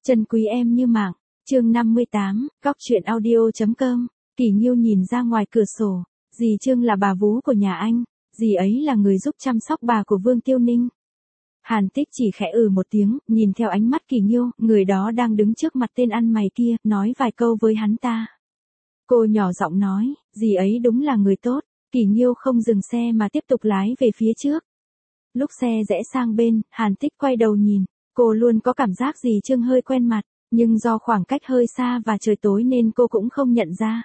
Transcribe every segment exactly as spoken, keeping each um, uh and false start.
Trân quý em như mạng, chương năm mươi tám, góc truyện audio.com. Kỳ Nghiêu nhìn ra ngoài cửa sổ, dì Trương là bà vú của nhà anh, dì ấy là người giúp chăm sóc bà của Vương Tiêu Ninh. Hàn Tích chỉ khẽ ừ một tiếng, nhìn theo ánh mắt Kỳ Nghiêu, người đó đang đứng trước mặt tên ăn mày kia, nói vài câu với hắn ta. Cô nhỏ giọng nói, dì ấy đúng là người tốt. Kỳ Nghiêu không dừng xe mà tiếp tục lái về phía trước. Lúc xe rẽ sang bên, Hàn Tích quay đầu nhìn, cô luôn có cảm giác dì Trương hơi quen mặt, nhưng do khoảng cách hơi xa và trời tối nên cô cũng không nhận ra.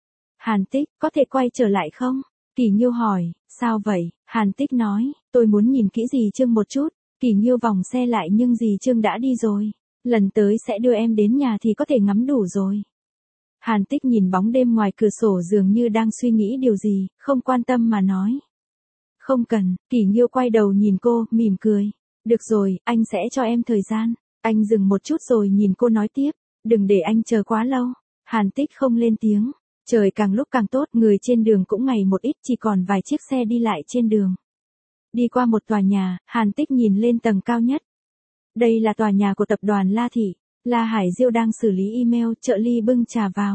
Hàn Tích, có thể quay trở lại không? Kỳ Nghiêu hỏi, sao vậy? Hàn Tích nói, tôi muốn nhìn kỹ dì Trương một chút. Kỳ Nghiêu vòng xe lại nhưng dì Trương đã đi rồi. Lần tới sẽ đưa em đến nhà thì có thể ngắm đủ rồi. Hàn Tích nhìn bóng đêm ngoài cửa sổ dường như đang suy nghĩ điều gì, không quan tâm mà nói. Không cần. Kỳ Nghiêu quay đầu nhìn cô, mỉm cười. Được rồi, anh sẽ cho em thời gian. Anh dừng một chút rồi nhìn cô nói tiếp, đừng để anh chờ quá lâu. Hàn Tích không lên tiếng. Trời càng lúc càng tốt, người trên đường cũng ngày một ít, chỉ còn vài chiếc xe đi lại trên đường. Đi qua một tòa nhà, Hàn Tích nhìn lên tầng cao nhất. Đây là tòa nhà của tập đoàn La Thị. La Hải Diêu đang xử lý email, trợ lý bưng trà vào.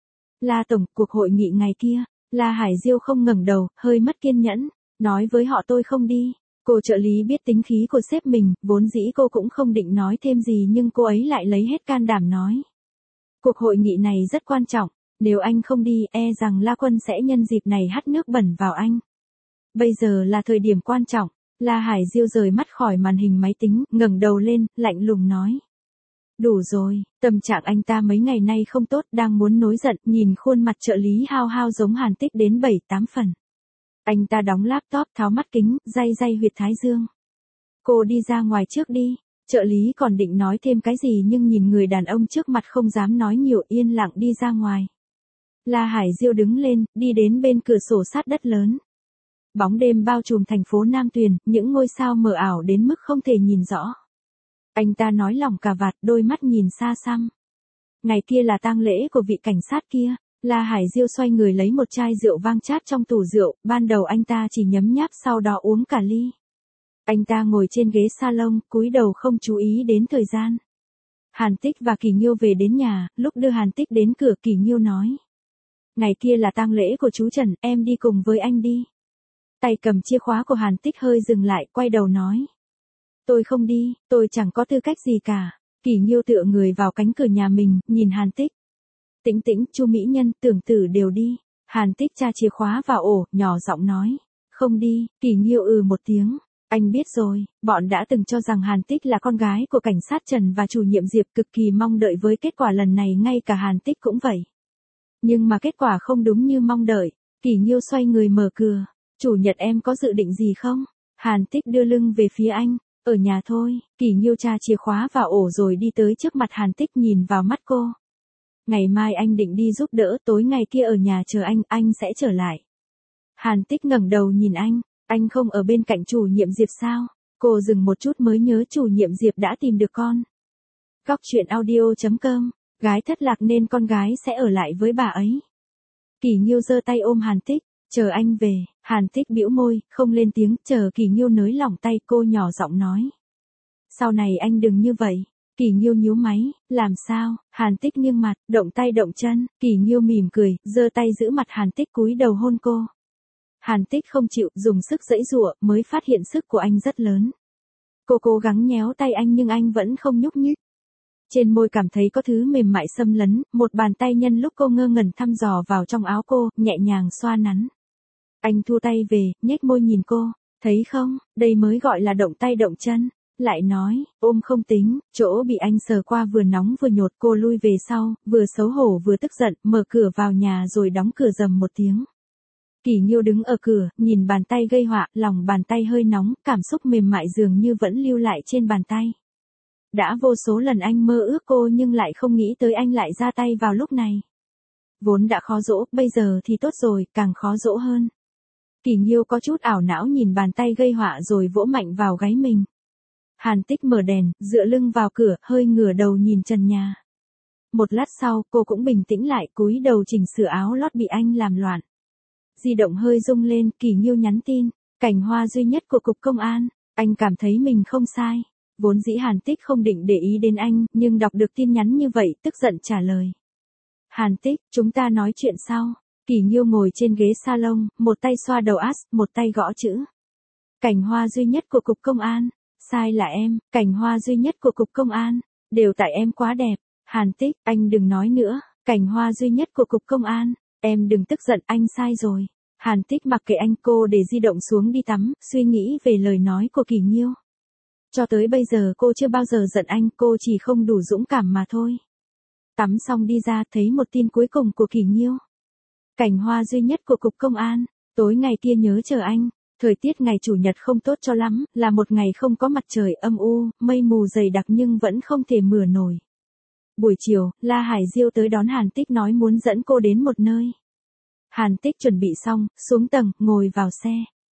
La Tổng, cuộc hội nghị ngày kia. La Hải Diêu không ngẩng đầu, hơi mất kiên nhẫn. Nói với họ tôi không đi. Cô trợ lý biết tính khí của sếp mình, vốn dĩ cô cũng không định nói thêm gì nhưng cô ấy lại lấy hết can đảm nói. Cuộc hội nghị này rất quan trọng, nếu anh không đi e rằng La Quân sẽ nhân dịp này hắt nước bẩn vào anh. Bây giờ là thời điểm quan trọng. La Hải Diêu rời mắt khỏi màn hình máy tính, ngẩng đầu lên, lạnh lùng nói. Đủ rồi, tâm trạng anh ta mấy ngày nay không tốt, đang muốn nổi giận, nhìn khuôn mặt trợ lý hao hao giống Hàn Tích đến bảy tám phần. Anh ta đóng laptop, tháo mắt kính, day day huyệt thái dương. Cô đi ra ngoài trước đi. Trợ lý còn định nói thêm cái gì nhưng nhìn người đàn ông trước mặt không dám nói nhiều, yên lặng đi ra ngoài. La Hải Diêu đứng lên, đi đến bên cửa sổ sát đất lớn. Bóng đêm bao trùm thành phố Nam Tuyền, những ngôi sao mờ ảo đến mức không thể nhìn rõ. Anh ta nói lỏng cà vạt, đôi mắt nhìn xa xăm. Ngày kia là tang lễ của vị cảnh sát kia. La Hải Diêu xoay người lấy một chai rượu vang chát trong tủ rượu, ban đầu anh ta chỉ nhấm nháp sau đó uống cả ly. Anh ta ngồi trên ghế salon, cúi đầu không chú ý đến thời gian. Hàn Tích và Kỳ Nghiêu về đến nhà, lúc đưa Hàn Tích đến cửa Kỳ Nghiêu nói. Ngày kia là tang lễ của chú Trần, em đi cùng với anh đi. Tay cầm chìa khóa của Hàn Tích hơi dừng lại, quay đầu nói. Tôi không đi, tôi chẳng có tư cách gì cả. Kỳ Nghiêu tựa người vào cánh cửa nhà mình, nhìn Hàn Tích. Tĩnh Tĩnh, Chu Mỹ Nhân, Tưởng Tử đều đi. Hàn Tích tra chìa khóa vào ổ, nhỏ giọng nói. Không đi. Kỳ Nghiêu ừ một tiếng. Anh biết rồi, bọn đã từng cho rằng Hàn Tích là con gái của cảnh sát Trần và chủ nhiệm Diệp, cực kỳ mong đợi với kết quả lần này, ngay cả Hàn Tích cũng vậy. Nhưng mà kết quả không đúng như mong đợi. Kỳ Nghiêu xoay người mở cửa. Chủ nhật em có dự định gì không? Hàn Tích đưa lưng về phía anh. Ở nhà thôi. Kỳ Nghiêu tra chìa khóa vào ổ rồi đi tới trước mặt Hàn Tích, nhìn vào mắt cô. Ngày mai anh định đi giúp đỡ, tối ngày kia ở nhà chờ anh, anh sẽ trở lại. Hàn Tích ngẩng đầu nhìn anh. Anh không ở bên cạnh chủ nhiệm Diệp sao? Cô dừng một chút mới nhớ chủ nhiệm Diệp đã tìm được con. Góc truyện audio.com. Gái thất lạc nên con gái sẽ ở lại với bà ấy. Kỳ Nghiêu giơ tay ôm Hàn Tích. Chờ anh về. Hàn Tích bĩu môi, không lên tiếng, chờ Kỳ Nghiêu nới lỏng tay, cô nhỏ giọng nói. Sau này anh đừng như vậy. Kỳ Nghiêu nhíu máy, làm sao? Hàn Tích nghiêng mặt, động tay động chân. Kỳ Nghiêu mỉm cười, giơ tay giữ mặt Hàn Tích, cúi đầu hôn cô. Hàn Tích không chịu, dùng sức giãy giụa, mới phát hiện sức của anh rất lớn. Cô cố gắng nhéo tay anh nhưng anh vẫn không nhúc nhích. Trên môi cảm thấy có thứ mềm mại xâm lấn, một bàn tay nhân lúc cô ngơ ngẩn thăm dò vào trong áo cô, nhẹ nhàng xoa nắn. Anh thu tay về, nhếch môi nhìn cô, thấy không, đây mới gọi là động tay động chân. Lại nói, ôm không tính, chỗ bị anh sờ qua vừa nóng vừa nhột, cô lui về sau, vừa xấu hổ vừa tức giận, mở cửa vào nhà rồi đóng cửa rầm một tiếng. Kỳ Nghiêu đứng ở cửa, nhìn bàn tay gây họa, lòng bàn tay hơi nóng, cảm xúc mềm mại dường như vẫn lưu lại trên bàn tay. Đã vô số lần anh mơ ước cô nhưng lại không nghĩ tới anh lại ra tay vào lúc này. Vốn đã khó dỗ, bây giờ thì tốt rồi, càng khó dỗ hơn. Kỳ Nghiêu có chút ảo não nhìn bàn tay gây họa rồi vỗ mạnh vào gáy mình. Hàn Tích mở đèn, dựa lưng vào cửa, hơi ngửa đầu nhìn trần nhà. Một lát sau, cô cũng bình tĩnh lại, cúi đầu chỉnh sửa áo lót bị anh làm loạn. Di động hơi rung lên, Kỳ Nghiêu nhắn tin. Cảnh hoa duy nhất của cục công an. Anh cảm thấy mình không sai. Vốn dĩ Hàn Tích không định để ý đến anh, nhưng đọc được tin nhắn như vậy tức giận trả lời. Hàn Tích, chúng ta nói chuyện sau. Kỳ Nghiêu ngồi trên ghế salon, một tay xoa đầu át, một tay gõ chữ. Cảnh hoa duy nhất của cục công an. Sai là em, cảnh hoa duy nhất của cục công an. Đều tại em quá đẹp. Hàn Tích, anh đừng nói nữa. Cảnh hoa duy nhất của cục công an. Em đừng tức giận, anh sai rồi. Hàn Tích mặc kệ anh, cô để di động xuống đi tắm, suy nghĩ về lời nói của Kỳ Nghiêu. Cho tới bây giờ cô chưa bao giờ giận anh, cô chỉ không đủ dũng cảm mà thôi. Tắm xong đi ra thấy một tin cuối cùng của Kỳ Nghiêu. Cảnh hoa duy nhất của cục công an. Tối ngày kia nhớ chờ anh. Thời tiết ngày chủ nhật không tốt cho lắm, là một ngày không có mặt trời âm u, mây mù dày đặc nhưng vẫn không thể mưa nổi. Buổi chiều, La Hải Diêu tới đón Hàn Tích nói muốn dẫn cô đến một nơi. Hàn Tích chuẩn bị xong, xuống tầng, ngồi vào xe.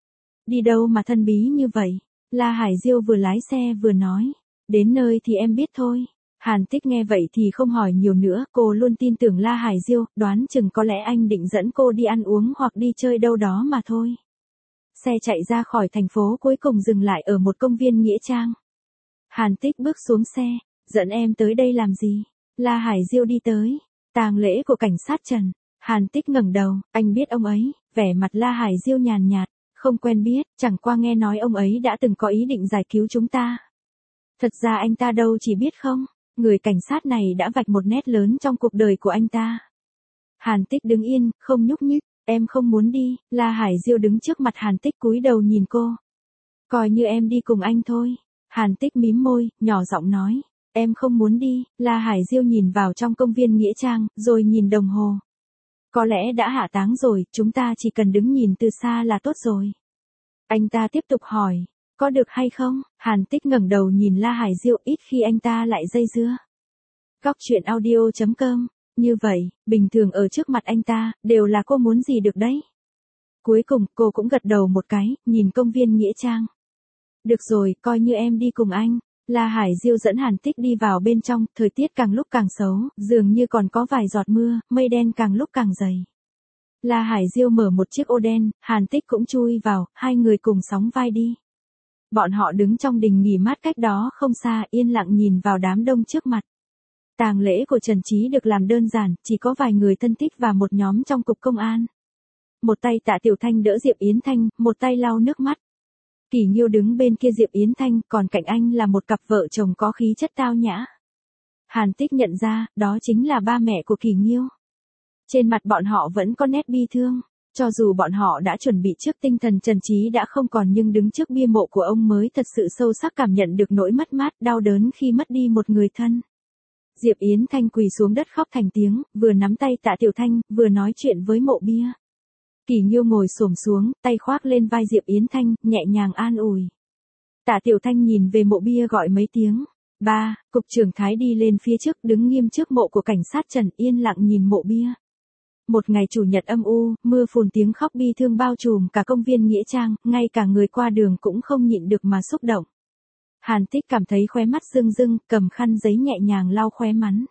Đi đâu mà thân bí như vậy? La Hải Diêu vừa lái xe vừa nói. Đến nơi thì em biết thôi. Hàn Tích nghe vậy thì không hỏi nhiều nữa, cô luôn tin tưởng La Hải Diêu, đoán chừng có lẽ anh định dẫn cô đi ăn uống hoặc đi chơi đâu đó mà thôi. Xe chạy ra khỏi thành phố cuối cùng dừng lại ở một công viên nghĩa trang. Hàn Tích bước xuống xe, dẫn em tới đây làm gì? La Hải Diêu đi tới. Tang lễ của cảnh sát Trần. Hàn Tích ngẩng đầu, anh biết ông ấy, vẻ mặt La Hải Diêu nhàn nhạt, không quen biết, chẳng qua nghe nói ông ấy đã từng có ý định giải cứu chúng ta. Thật ra anh ta đâu chỉ biết không, người cảnh sát này đã vạch một nét lớn trong cuộc đời của anh ta. Hàn Tích đứng yên, không nhúc nhích, em không muốn đi. La Hải Diêu đứng trước mặt Hàn Tích cúi đầu nhìn cô. Coi như em đi cùng anh thôi. Hàn Tích mím môi, nhỏ giọng nói, em không muốn đi. La Hải Diêu nhìn vào trong công viên nghĩa trang, rồi nhìn đồng hồ. Có lẽ đã hạ táng rồi, chúng ta chỉ cần đứng nhìn từ xa là tốt rồi. Anh ta tiếp tục hỏi, có được hay không? Hàn Tích ngẩng đầu nhìn La Hải Diêu, ít khi anh ta lại dây dưa. Góc truyện audio chấm com. Như vậy, bình thường ở trước mặt anh ta, đều là cô muốn gì được đấy. Cuối cùng, cô cũng gật đầu một cái, nhìn công viên nghĩa trang. Được rồi, coi như em đi cùng anh. La Hải Diêu dẫn Hàn Tích đi vào bên trong, thời tiết càng lúc càng xấu, dường như còn có vài giọt mưa, mây đen càng lúc càng dày. La Hải Diêu mở một chiếc ô đen, Hàn Tích cũng chui vào, hai người cùng sóng vai đi. Bọn họ đứng trong đình nghỉ mát cách đó không xa, yên lặng nhìn vào đám đông trước mặt. Tang lễ của Trần Chí được làm đơn giản, chỉ có vài người thân thích và một nhóm trong cục công an. Một tay Tạ Tiểu Thanh đỡ Diệp Yến Thanh, một tay lau nước mắt. Kỳ Nghiêu đứng bên kia Diệp Yến Thanh, còn cạnh anh là một cặp vợ chồng có khí chất tao nhã. Hàn Tích nhận ra, đó chính là ba mẹ của Kỳ Nghiêu. Trên mặt bọn họ vẫn có nét bi thương, cho dù bọn họ đã chuẩn bị trước tinh thần Trần Chí đã không còn nhưng đứng trước bia mộ của ông mới thật sự sâu sắc cảm nhận được nỗi mất mát, đau đớn khi mất đi một người thân. Diệp Yến Thanh quỳ xuống đất khóc thành tiếng, vừa nắm tay Tạ Tiểu Thanh, vừa nói chuyện với mộ bia. Kỳ Nghiêu ngồi xổm xuống, tay khoác lên vai Diệp Yến Thanh, nhẹ nhàng an ủi. Tạ Tiểu Thanh nhìn về mộ bia gọi mấy tiếng. Ba, cục trưởng Thái đi lên phía trước, đứng nghiêm trước mộ của cảnh sát Trần, yên lặng nhìn mộ bia. Một ngày chủ nhật âm u, mưa phùn, tiếng khóc bi thương bao trùm cả công viên nghĩa trang, ngay cả người qua đường cũng không nhịn được mà xúc động. Hàn Tích cảm thấy khóe mắt rưng rưng, cầm khăn giấy nhẹ nhàng lau khóe mắn.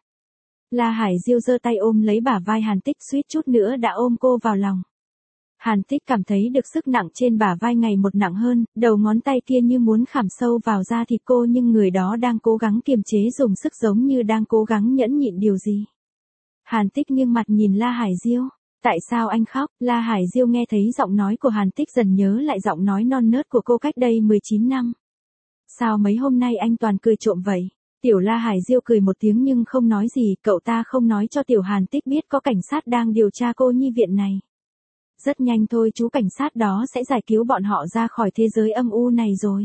La Hải Diêu giơ tay ôm lấy bả vai Hàn Tích, suýt chút nữa đã ôm cô vào lòng. Hàn Tích cảm thấy được sức nặng trên bả vai ngày một nặng hơn, đầu ngón tay kia như muốn khảm sâu vào da thịt cô nhưng người đó đang cố gắng kiềm chế dùng sức giống như đang cố gắng nhẫn nhịn điều gì. Hàn Tích nghiêng mặt nhìn La Hải Diêu. Tại sao anh khóc? La Hải Diêu nghe thấy giọng nói của Hàn Tích dần nhớ lại giọng nói non nớt của cô cách đây mười chín năm. Sao mấy hôm nay anh toàn cười trộm vậy? Tiểu La Hải Diêu cười một tiếng nhưng không nói gì, cậu ta không nói cho Tiểu Hàn Tích biết có cảnh sát đang điều tra cô nhi viện này. Rất nhanh thôi chú cảnh sát đó sẽ giải cứu bọn họ ra khỏi thế giới âm u này rồi.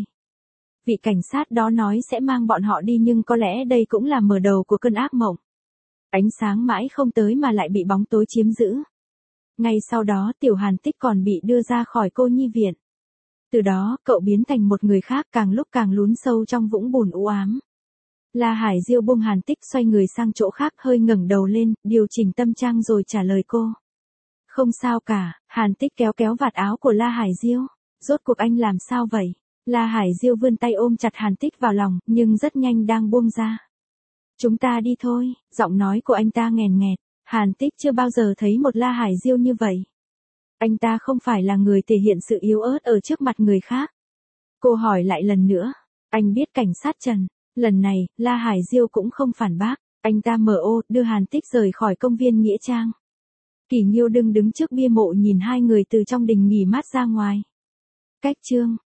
Vị cảnh sát đó nói sẽ mang bọn họ đi nhưng có lẽ đây cũng là mở đầu của cơn ác mộng. Ánh sáng mãi không tới mà lại bị bóng tối chiếm giữ. Ngay sau đó Tiểu Hàn Tích còn bị đưa ra khỏi cô nhi viện. Từ đó, cậu biến thành một người khác, càng lúc càng lún sâu trong vũng bùn u ám. La Hải Diêu buông Hàn Tích, xoay người sang chỗ khác, hơi ngẩng đầu lên, điều chỉnh tâm trạng rồi trả lời cô. Không sao cả. Hàn Tích kéo kéo vạt áo của La Hải Diêu. Rốt cuộc anh làm sao vậy? La Hải Diêu vươn tay ôm chặt Hàn Tích vào lòng, nhưng rất nhanh đang buông ra. Chúng ta đi thôi. Giọng nói của anh ta nghèn nghẹt. Hàn Tích chưa bao giờ thấy một La Hải Diêu như vậy. Anh ta không phải là người thể hiện sự yếu ớt ở trước mặt người khác. Cô hỏi lại lần nữa. Anh biết cảnh sát Trần. Lần này, La Hải Diêu cũng không phản bác. Anh ta mở ô, đưa Hàn Tích rời khỏi công viên Nghĩa Trang. Kỷ Nghiêu đừng đứng trước bia mộ nhìn hai người từ trong đình nghỉ mát ra ngoài. Cách chương